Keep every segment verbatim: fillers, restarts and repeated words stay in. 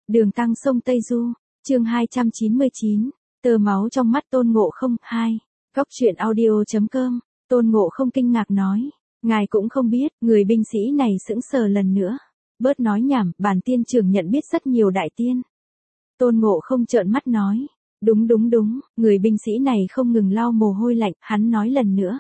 Đường Tăng sông Tây Du, chương hai trăm chín mươi chín, tơ máu trong mắt Tôn Ngộ Không, hai. Góc truyện audio.com, Tôn Ngộ Không kinh ngạc nói, ngài cũng không biết, người binh sĩ này sững sờ lần nữa. Bớt nói nhảm, bản tiên trưởng nhận biết rất nhiều đại tiên. Tôn Ngộ Không trợn mắt nói, đúng đúng đúng, người binh sĩ này không ngừng lau mồ hôi lạnh, hắn nói lần nữa.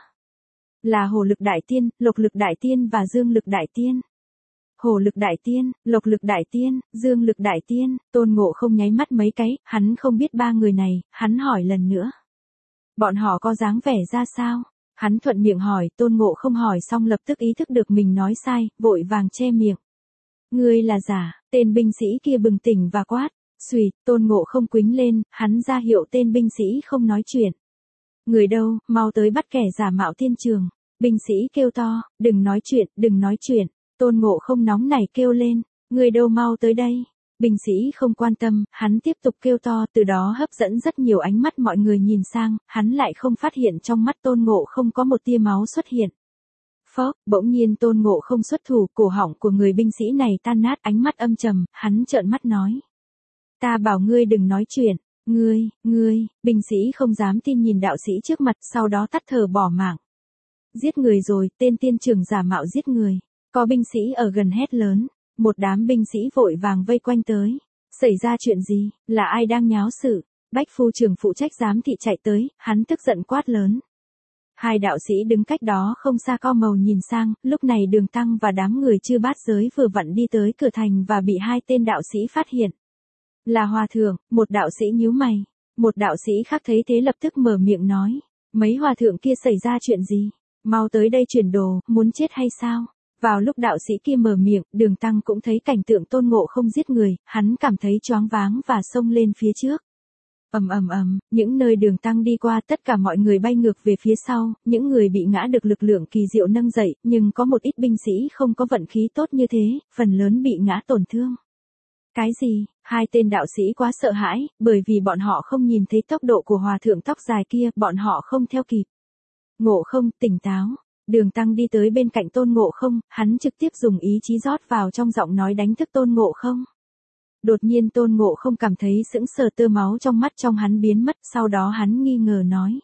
Là Hổ Lực Đại Tiên, Lộc Lực Đại Tiên và Dương Lực Đại Tiên. Hổ Lực Đại Tiên, Lộc Lực Đại Tiên, Dương Lực Đại Tiên, Tôn Ngộ Không nháy mắt mấy cái, hắn không biết ba người này, hắn hỏi lần nữa. Bọn họ có dáng vẻ ra sao? Hắn thuận miệng hỏi, Tôn Ngộ Không hỏi xong lập tức ý thức được mình nói sai, vội vàng che miệng. Ngươi là giả, tên binh sĩ kia bừng tỉnh và quát, xuỵt, Tôn Ngộ Không quýnh lên, hắn ra hiệu tên binh sĩ không nói chuyện. Người đâu, mau tới bắt kẻ giả mạo tiên trường. Binh sĩ kêu to, đừng nói chuyện, đừng nói chuyện. Tôn Ngộ Không nóng nảy kêu lên, người đâu mau tới đây. Binh sĩ không quan tâm, hắn tiếp tục kêu to, từ đó hấp dẫn rất nhiều ánh mắt mọi người nhìn sang, hắn lại không phát hiện trong mắt Tôn Ngộ Không có một tia máu xuất hiện. Phốc, bỗng nhiên Tôn Ngộ Không xuất thủ, cổ họng của người binh sĩ này tan nát, ánh mắt âm trầm, hắn trợn mắt nói. Ta bảo ngươi đừng nói chuyện, ngươi, ngươi, binh sĩ không dám tin nhìn đạo sĩ trước mặt, sau đó tắt thở bỏ mạng. Giết người rồi, tên tiên trưởng giả mạo giết người. Có binh sĩ ở gần hét lớn, một đám binh sĩ vội vàng vây quanh tới. Xảy ra chuyện gì, là ai đang nháo sự? Bách phu trưởng phụ trách giám thị chạy tới, hắn tức giận quát lớn. Hai đạo sĩ đứng cách đó không xa co màu nhìn sang, lúc này Đường Tăng và đám người chư bát giới vừa vặn đi tới cửa thành và bị hai tên đạo sĩ phát hiện. Là hòa thượng, một đạo sĩ nhíu mày, một đạo sĩ khác thấy thế lập tức mở miệng nói, mấy hòa thượng kia xảy ra chuyện gì? Mau tới đây chuyển đồ, muốn chết hay sao? Vào lúc đạo sĩ kia mở miệng, Đường Tăng cũng thấy cảnh tượng Tôn Ngộ Không giết người, hắn cảm thấy choáng váng và xông lên phía trước. Ầm ầm ầm, những nơi Đường Tăng đi qua tất cả mọi người bay ngược về phía sau, những người bị ngã được lực lượng kỳ diệu nâng dậy, nhưng có một ít binh sĩ không có vận khí tốt như thế, phần lớn bị ngã tổn thương. Cái gì? Hai tên đạo sĩ quá sợ hãi, bởi vì bọn họ không nhìn thấy tốc độ của hòa thượng tóc dài kia, bọn họ không theo kịp. Ngộ Không, tỉnh táo. Đường Tăng đi tới bên cạnh Tôn Ngộ Không, hắn trực tiếp dùng ý chí rót vào trong giọng nói đánh thức Tôn Ngộ Không. Đột nhiên Tôn Ngộ Không cảm thấy sững sờ, tơ máu trong mắt trong hắn biến mất, sau đó hắn nghi ngờ nói.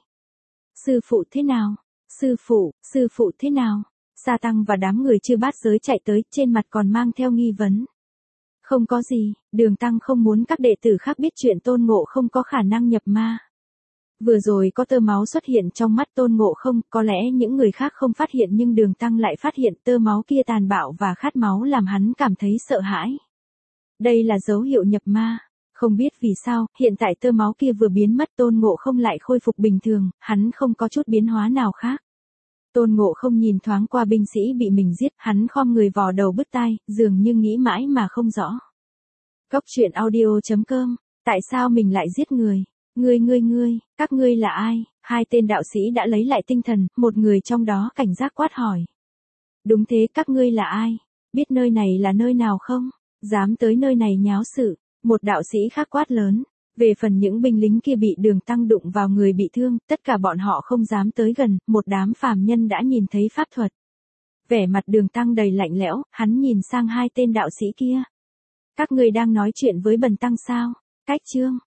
Sư phụ thế nào? Sư phụ, sư phụ thế nào? Sa Tăng và đám người chư bát giới chạy tới, trên mặt còn mang theo nghi vấn. Không có gì, Đường Tăng không muốn các đệ tử khác biết chuyện Tôn Ngộ Không có khả năng nhập ma. Vừa rồi có tơ máu xuất hiện trong mắt Tôn Ngộ Không, có lẽ những người khác không phát hiện nhưng Đường Tăng lại phát hiện tơ máu kia tàn bạo và khát máu làm hắn cảm thấy sợ hãi. Đây là dấu hiệu nhập ma. Không biết vì sao, hiện tại tơ máu kia vừa biến mất Tôn Ngộ Không lại khôi phục bình thường, hắn không có chút biến hóa nào khác. Tôn Ngộ Không nhìn thoáng qua binh sĩ bị mình giết, hắn khom người vò đầu bứt tai, dường như nghĩ mãi mà không rõ. Góc truyện audio.com, tại sao mình lại giết người? Ngươi ngươi ngươi, các ngươi là ai? Hai tên đạo sĩ đã lấy lại tinh thần, một người trong đó cảnh giác quát hỏi. Đúng thế, các ngươi là ai? Biết nơi này là nơi nào không? Dám tới nơi này nháo sự. Một đạo sĩ khác quát lớn. Về phần những binh lính kia bị Đường Tăng đụng vào người bị thương, tất cả bọn họ không dám tới gần, một đám phàm nhân đã nhìn thấy pháp thuật. Vẻ mặt Đường Tăng đầy lạnh lẽo, hắn nhìn sang hai tên đạo sĩ kia. Các ngươi đang nói chuyện với Bần Tăng sao? Cách chương.